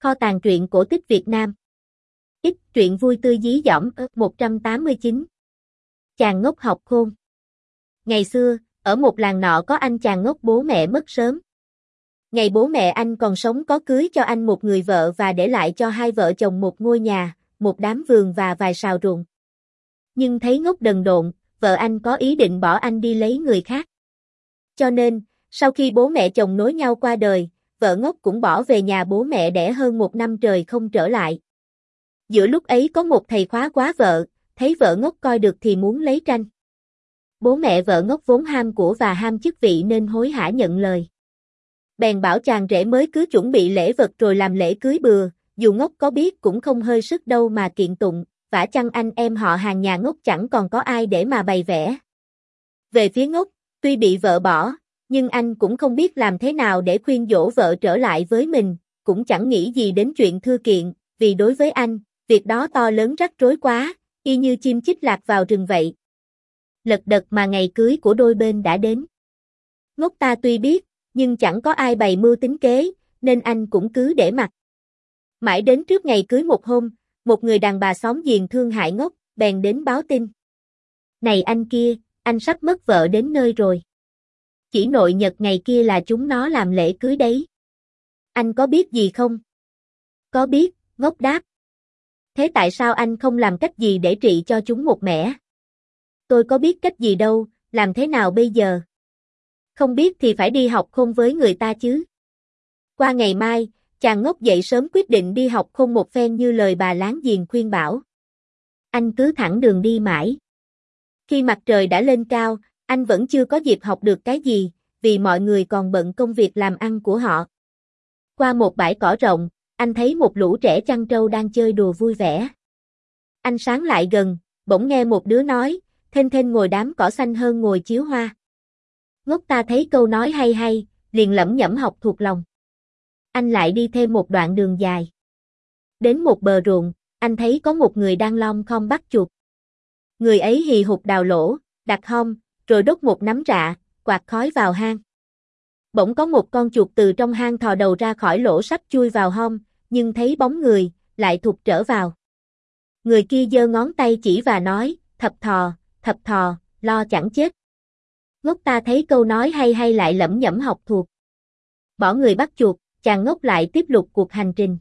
Kho tàng truyện cổ tích Việt Nam. Ít truyện vui tươi dí dỏm 189. Chàng ngốc học khôn. Ngày xưa, ở một làng nọ có anh chàng ngốc bố mẹ mất sớm. Ngày bố mẹ anh còn sống có cưới cho anh một người vợ và để lại cho hai vợ chồng một ngôi nhà, một đám vườn và vài sào ruộng. Nhưng thấy ngốc đần độn, vợ anh có ý định bỏ anh đi lấy người khác. Cho nên, sau khi bố mẹ chồng nối nhau qua đời, vợ ngốc cũng bỏ về nhà bố mẹ đẻ hơn 1 năm trời không trở lại. Giữa lúc ấy có một thầy khóa quá vợ, thấy vợ ngốc coi được thì muốn lấy tranh. Bố mẹ vợ ngốc vốn ham của và ham chức vị nên hối hả nhận lời. Bèn bảo chàng rể mới cứ chuẩn bị lễ vật rồi làm lễ cưới bừa, dù ngốc có biết cũng không hơi sức đâu mà kiện tụng, vả chăng anh em họ hàng nhà ngốc chẳng còn có ai để mà bày vẽ. Về phía ngốc, tuy bị vợ bỏ, nhưng anh cũng không biết làm thế nào để khuyên dỗ vợ trở lại với mình, cũng chẳng nghĩ gì đến chuyện thư kiện, vì đối với anh, việc đó to lớn rắc rối quá, y như chim chích lạc vào rừng vậy. Lật đật mà ngày cưới của đôi bên đã đến. Ngốc ta tuy biết, nhưng chẳng có ai bày mưu tính kế, nên anh cũng cứ để mặc. Mãi đến trước ngày cưới một hôm, một người đàn bà xóm giềng thương hại ngốc, bèn đến báo tin. Này anh kia, anh sắp mất vợ đến nơi rồi. Chỉ nội nhật ngày kia là chúng nó làm lễ cưới đấy. Anh có biết gì không? Có biết, ngốc đáp. Thế tại sao anh không làm cách gì để trị cho chúng một mẻ? Tôi có biết cách gì đâu, làm thế nào bây giờ? Không biết thì phải đi học khôn với người ta chứ. Qua ngày mai, chàng ngốc dậy sớm quyết định đi học khôn một phen như lời bà láng giềng khuyên bảo. Anh cứ thẳng đường đi mãi. Khi mặt trời đã lên cao, anh vẫn chưa có dịp học được cái gì, vì mọi người còn bận công việc làm ăn của họ. Qua một bãi cỏ rộng, anh thấy một lũ trẻ chăn trâu đang chơi đùa vui vẻ. Anh sáng lại gần, bỗng nghe một đứa nói, thênh thênh ngồi đám cỏ xanh hơn ngồi chiếu hoa. Ngốc ta thấy câu nói hay hay, liền lẩm nhẩm học thuộc lòng. Anh lại đi thêm một đoạn đường dài. Đến một bờ ruộng, anh thấy có một người đang lom khom bắt chuột. Người ấy hì hục đào lỗ, đặt hom, rồi đốt một nắm rạ, quạt khói vào hang. Bỗng có một con chuột từ trong hang thò đầu ra khỏi lỗ sắp chui vào hom, nhưng thấy bóng người, lại thụt trở vào. Người kia giơ ngón tay chỉ và nói, thập thò, lo chẳng chết. Ngốc ta thấy câu nói hay hay lại lẩm nhẩm học thuộc. Bỏ người bắt chuột, chàng ngốc lại tiếp tục cuộc hành trình.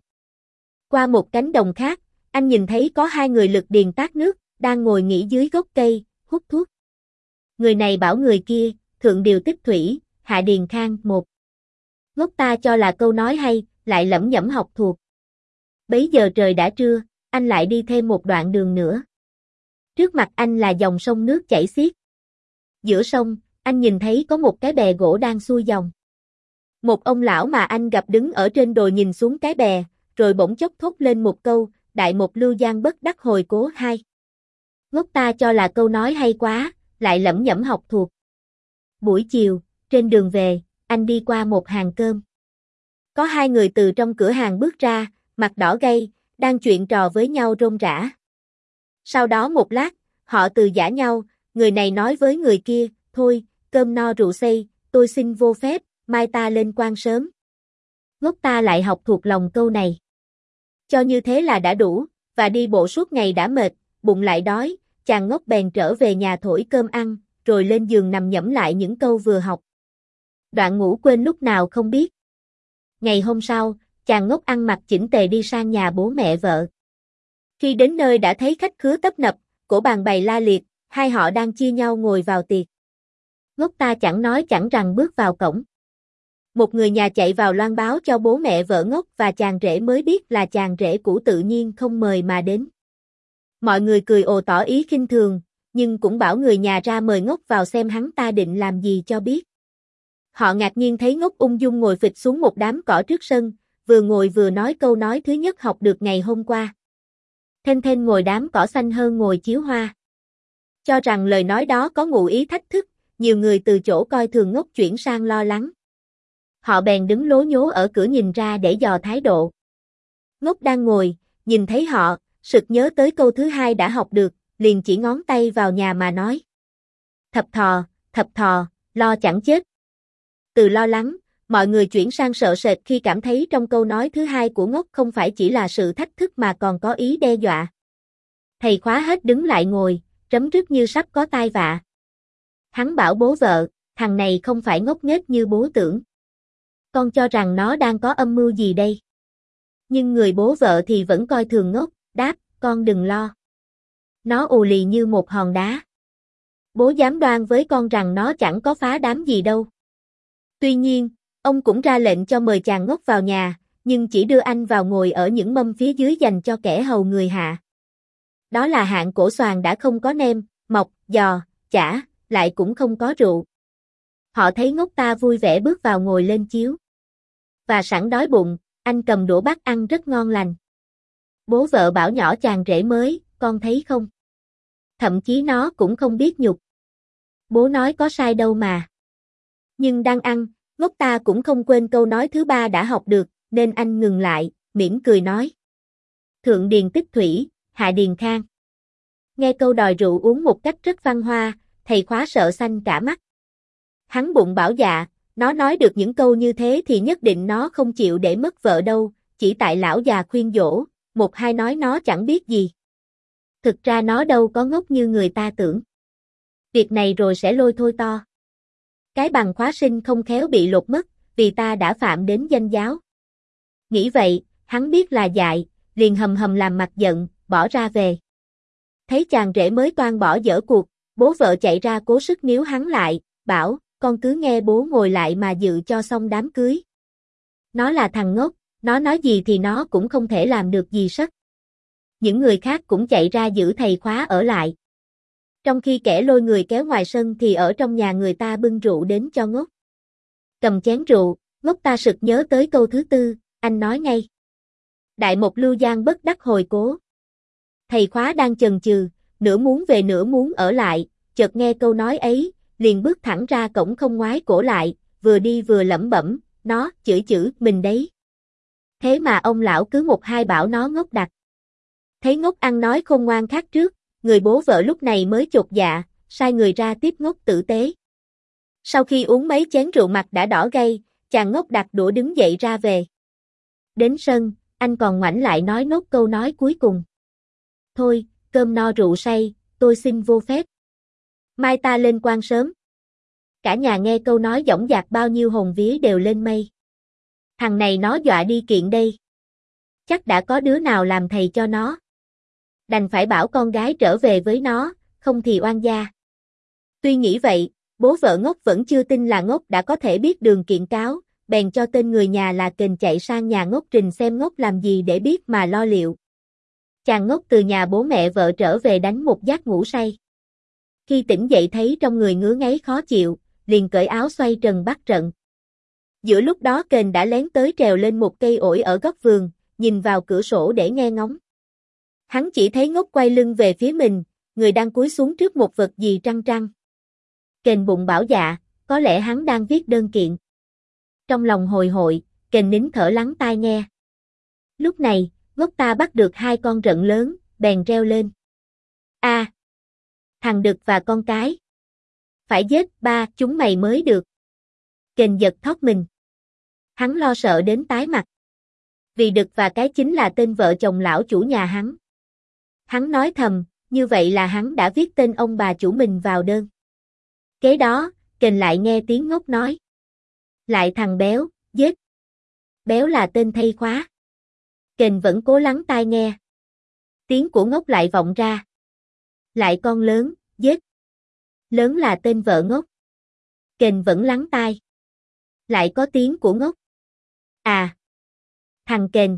Qua một cánh đồng khác, anh nhìn thấy có hai người lực điền tát nước, đang ngồi nghỉ dưới gốc cây, hút thuốc. Người này bảo người kia, thượng điều tích thủy, hạ điền khang một. Ngốc ta cho là câu nói hay, lại lẩm nhẩm học thuộc. Bấy giờ trời đã trưa, anh lại đi thêm một đoạn đường nữa. Trước mặt anh là dòng sông nước chảy xiết. Giữa sông, anh nhìn thấy có một cái bè gỗ đang xuôi dòng. Một ông lão mà anh gặp đứng ở trên đồi nhìn xuống cái bè, rồi bỗng chốc thốt lên một câu, đại một lưu giang bất đắc hồi cố hai. Ngốc ta cho là câu nói hay quá, lại lẩm nhẩm học thuộc. Buổi chiều, trên đường về, anh đi qua một hàng cơm. Có hai người từ trong cửa hàng bước ra, mặt đỏ gay, đang chuyện trò với nhau rôm rả. Sau đó một lát, họ từ giã nhau, người này nói với người kia, thôi, cơm no rượu say, tôi xin vô phép, mai ta lên quan sớm. Ngốc ta lại học thuộc lòng câu này. Cho như thế là đã đủ, và đi bộ suốt ngày đã mệt, bụng lại đói, chàng ngốc bèn trở về nhà thổi cơm ăn, rồi lên giường nằm nhẩm lại những câu vừa học. Đoạn ngủ quên lúc nào không biết. Ngày hôm sau, chàng ngốc ăn mặc chỉnh tề đi sang nhà bố mẹ vợ. Khi đến nơi đã thấy khách khứa tấp nập, cổ bàn bày la liệt, hai họ đang chia nhau ngồi vào tiệc. Ngốc ta chẳng nói chẳng rằng bước vào cổng. Một người nhà chạy vào loan báo cho bố mẹ vợ ngốc và chàng rể mới biết là chàng rể cũ tự nhiên không mời mà đến. Mọi người cười ồ tỏ ý khinh thường, nhưng cũng bảo người nhà ra mời ngốc vào xem hắn ta định làm gì cho biết. Họ ngạc nhiên thấy ngốc ung dung ngồi phịch xuống một đám cỏ trước sân, vừa ngồi vừa nói câu nói thứ nhất học được ngày hôm qua. Thênh thênh ngồi đám cỏ xanh hơn ngồi chiếu hoa. Cho rằng lời nói đó có ngụ ý thách thức, nhiều người từ chỗ coi thường ngốc chuyển sang lo lắng. Họ bèn đứng lố nhố ở cửa nhìn ra để dò thái độ. Ngốc đang ngồi, nhìn thấy họ, sực nhớ tới câu thứ hai đã học được, liền chỉ ngón tay vào nhà mà nói. Thập thò, lo chẳng chết. Từ lo lắng, mọi người chuyển sang sợ sệt khi cảm thấy trong câu nói thứ hai của Ngốc không phải chỉ là sự thách thức mà còn có ý đe dọa. Thầy khóa hết đứng lại ngồi, rấm rứt như sắp có tai vạ. Hắn bảo bố vợ, thằng này không phải ngốc nghếch như bố tưởng. Con cho rằng nó đang có âm mưu gì đây? Nhưng người bố vợ thì vẫn coi thường Ngốc, đáp, con đừng lo. Nó ù lì như một hòn đá. Bố dám đoan với con rằng nó chẳng có phá đám gì đâu. Tuy nhiên, ông cũng ra lệnh cho mời chàng Ngốc vào nhà, nhưng chỉ đưa anh vào ngồi ở những mâm phía dưới dành cho kẻ hầu người hạ. Đó là hạng cổ xoàn đã không có nem, mọc, giò, chả, lại cũng không có rượu. Họ thấy Ngốc ta vui vẻ bước vào ngồi lên chiếu. Và sẵn đói bụng, anh cầm đũa bắt ăn rất ngon lành. Bố vợ bảo nhỏ chàng rể mới, con thấy không? Thậm chí nó cũng không biết nhục. Bố nói có sai đâu mà. Nhưng đang ăn, Ngốc ta cũng không quên câu nói thứ ba đã học được, nên anh ngừng lại, mỉm cười nói. Thượng điền tích thủy, hạ điền khang. Nghe câu đòi rượu uống một cách rất văn hoa, thầy khóa sợ xanh cả mắt. Hắn bụng bảo dạ, nó nói được những câu như thế thì nhất định nó không chịu để mất vợ đâu, chỉ tại lão già khuyên dỗ, một hai nói nó chẳng biết gì. Thực ra nó đâu có ngốc như người ta tưởng. Việc này rồi sẽ lôi thôi to. Cái bằng khóa sinh không khéo bị lột mất, vì ta đã phạm đến danh giáo. Nghĩ vậy, hắn biết là dại, liền hầm hầm làm mặt giận, bỏ ra về. Thấy chàng rể mới toan bỏ dở cuộc, bố vợ chạy ra cố sức níu hắn lại, bảo, con cứ nghe bố ngồi lại mà dự cho xong đám cưới. Nó là thằng ngốc, nó nói gì thì nó cũng không thể làm được gì sất. Những người khác cũng chạy ra giữ thầy khóa ở lại. Trong khi kẻ lôi người kéo ngoài sân thì ở trong nhà người ta bưng rượu đến cho Ngốc. Cầm chén rượu, Ngốc ta sực nhớ tới câu thứ tư, anh nói ngay. Đại một lưu giang bất đắc hồi cố. Thầy khóa đang chần chừ, nửa muốn về nửa muốn ở lại, chợt nghe câu nói ấy, liền bước thẳng ra cổng không ngoái cổ lại, vừa đi vừa lẩm bẩm, nó, chữ, mình đấy. Thế mà ông lão cứ một hai bảo nó Ngốc đặt. Thấy Ngốc ăn nói khôn ngoan khác trước, người bố vợ lúc này mới chột dạ, sai người ra tiếp Ngốc tử tế. Sau khi uống mấy chén rượu mặt đã đỏ gay, chàng Ngốc đặt đũa đứng dậy ra về. Đến sân, anh còn ngoảnh lại nói nốt câu nói cuối cùng. Thôi, cơm no rượu say, tôi xin vô phép. Mai ta lên quan sớm. Cả nhà nghe câu nói dõng dạc bao nhiêu hồn vía đều lên mây. Thằng này nó dọa đi kiện đây. Chắc đã có đứa nào làm thầy cho nó. Đành phải bảo con gái trở về với nó, không thì oan gia. Tuy nghĩ vậy, bố vợ Ngốc vẫn chưa tin là Ngốc đã có thể biết đường kiện cáo, bèn cho tên người nhà là Kình chạy sang nhà Ngốc trình xem Ngốc làm gì để biết mà lo liệu. Chàng Ngốc từ nhà bố mẹ vợ trở về đánh một giấc ngủ say. Khi tỉnh dậy thấy trong người ngứa ngáy khó chịu, liền cởi áo xoay trần bắt trận. Giữa lúc đó Kình đã lén tới trèo lên một cây ổi ở góc vườn, nhìn vào cửa sổ để nghe ngóng. Hắn chỉ thấy Ngốc quay lưng về phía mình, người đang cúi xuống trước một vật gì trăng trăng. Kình bụng bảo dạ, có lẽ hắn đang viết đơn kiện. Trong lòng hồi hội, Kình nín thở lắng tai nghe. Lúc này, Ngốc ta bắt được hai con rận lớn, bèn reo lên. A, thằng đực và con cái. Phải giết ba chúng mày mới được. Kình giật thót mình. Hắn lo sợ đến tái mặt. Vì đực và cái chính là tên vợ chồng lão chủ nhà hắn. Hắn nói thầm, như vậy là hắn đã viết tên ông bà chủ mình vào đơn. Kế đó, Kình lại nghe tiếng Ngốc nói. Lại thằng béo, giết. Béo là tên thây khóa. Kình vẫn cố lắng tai nghe. Tiếng của Ngốc lại vọng ra. Lại con lớn, giết. Lớn là tên vợ Ngốc. Kình vẫn lắng tai. Lại có tiếng của Ngốc. À. Thằng Kình.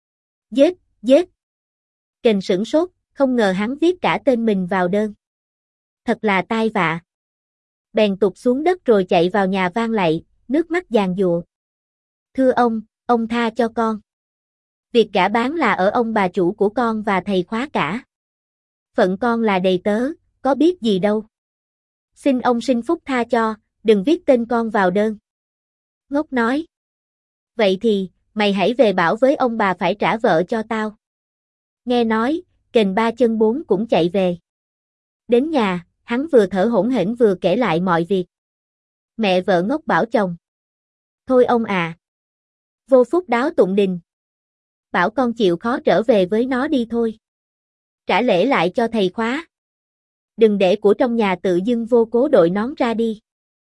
Giết. Kình sửng sốt, không ngờ hắn viết cả tên mình vào đơn. Thật là tai vạ. Bèn tụt xuống đất rồi chạy vào nhà van lạy, nước mắt giàn giụa. Thưa ông tha cho con. Việc gả bán là ở ông bà chủ của con và thầy khóa cả. Phận con là đầy tớ, có biết gì đâu. Xin ông sinh phúc tha cho, đừng viết tên con vào đơn. Ngốc nói. Vậy thì, mày hãy về bảo với ông bà phải trả vợ cho tao. Nghe nói, Kình ba chân bốn cũng chạy về. Đến nhà, hắn vừa thở hổn hển vừa kể lại mọi việc. Mẹ vợ Ngốc bảo chồng. Thôi ông à. Vô phúc đáo tụng đình. Bảo con chịu khó trở về với nó đi thôi. Trả lễ lại cho thầy khóa. Đừng để của trong nhà tự dưng vô cố đội nón ra đi.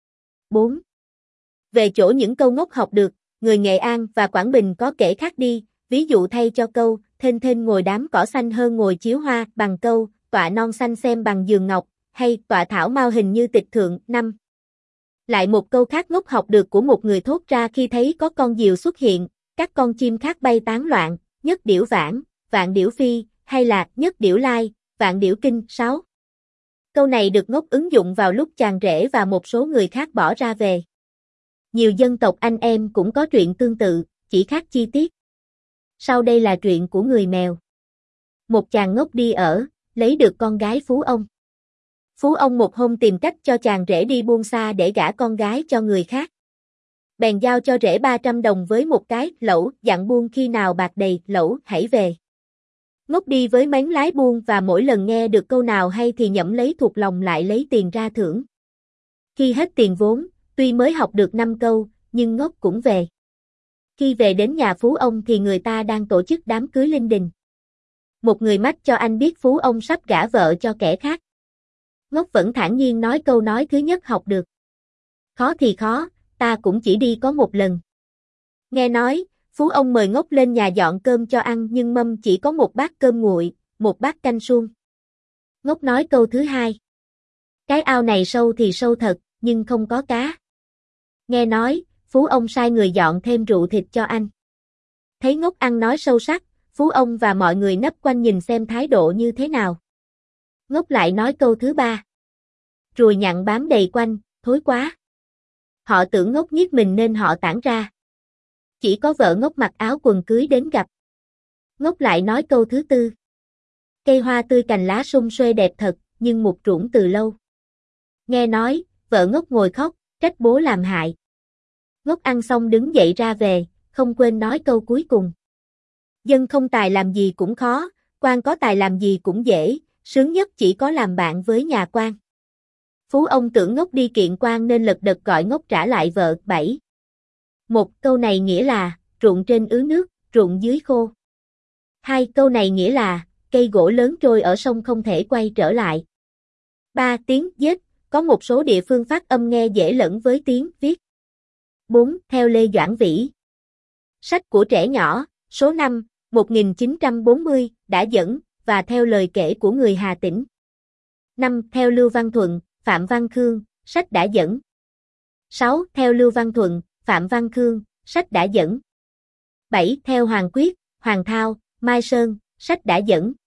4. Về chỗ những câu ngốc học được, người Nghệ An và Quảng Bình có kể khác đi, ví dụ thay cho câu, thênh thênh ngồi đám cỏ xanh hơn ngồi chiếu hoa, bằng câu, tọa non xanh xem bằng giường ngọc, hay tọa thảo mao hình như tịch thượng. 5. Lại một câu khác ngốc học được của một người thốt ra khi thấy có con diều xuất hiện, các con chim khác bay tán loạn, nhất điểu vãng, vạn điểu phi, hay là nhất điểu lai, vạn điểu kinh. 6. Câu này được ngốc ứng dụng vào lúc chàng rể và một số người khác bỏ ra về. Nhiều dân tộc anh em cũng có truyện tương tự, chỉ khác chi tiết. Sau đây là truyện của người Mèo. Một chàng ngốc đi ở, lấy được con gái phú ông. Phú ông một hôm tìm cách cho chàng rể đi buôn xa để gả con gái cho người khác. Bèn giao cho rể 300 đồng với một cái lẩu, dặn buôn khi nào bạc đầy, lẩu hãy về. Ngốc đi với mánh lái buôn và mỗi lần nghe được câu nào hay thì nhẩm lấy thuộc lòng lại lấy tiền ra thưởng. Khi hết tiền vốn, tuy mới học được 5 câu, nhưng ngốc cũng về. Khi về đến nhà phú ông thì người ta đang tổ chức đám cưới linh đình. Một người mách cho anh biết phú ông sắp gả vợ cho kẻ khác. Ngốc vẫn thản nhiên nói câu nói thứ nhất học được. Khó thì khó, ta cũng chỉ đi có một lần. Nghe nói, phú ông mời ngốc lên nhà dọn cơm cho ăn nhưng mâm chỉ có một bát cơm nguội, một bát canh suông. Ngốc nói câu thứ hai. Cái ao này sâu thì sâu thật, nhưng không có cá. Nghe nói, phú ông sai người dọn thêm rượu thịt cho anh. Thấy ngốc ăn nói sâu sắc, phú ông và mọi người nấp quanh nhìn xem thái độ như thế nào. Ngốc lại nói câu thứ ba. Ruồi nhặn bám đầy quanh, thối quá. Họ tưởng ngốc giết mình nên họ tản ra. Chỉ có vợ ngốc mặc áo quần cưới đến gặp. Ngốc lại nói câu thứ tư. Cây hoa tươi cành lá sum xuê đẹp thật, nhưng mục ruỗng từ lâu. Nghe nói, vợ ngốc ngồi khóc, trách bố làm hại. Ngốc ăn xong đứng dậy ra về, không quên nói câu cuối cùng. Dân không tài làm gì cũng khó, quan có tài làm gì cũng dễ, sướng nhất chỉ có làm bạn với nhà quan. Phú ông tưởng ngốc đi kiện quan nên lật đật gọi ngốc trả lại vợ. 7. Một câu này nghĩa là, ruộng trên ứ nước, ruộng dưới khô. Hai câu này nghĩa là, cây gỗ lớn trôi ở sông không thể quay trở lại. 3. Tiếng dết, có một số địa phương phát âm nghe dễ lẫn với tiếng viết. 4. Theo Lê Doãn Vĩ. Sách của trẻ nhỏ, số 5, 1940, đã dẫn, và theo lời kể của người Hà Tĩnh. 5. Theo Lưu Văn Thuận, Phạm Văn Khương, sách đã dẫn. 6. Theo Lưu Văn Thuận, Phạm Văn Khương, sách đã dẫn. 7. Theo Hoàng Quyết, Hoàng Thao, Mai Sơn, sách đã dẫn.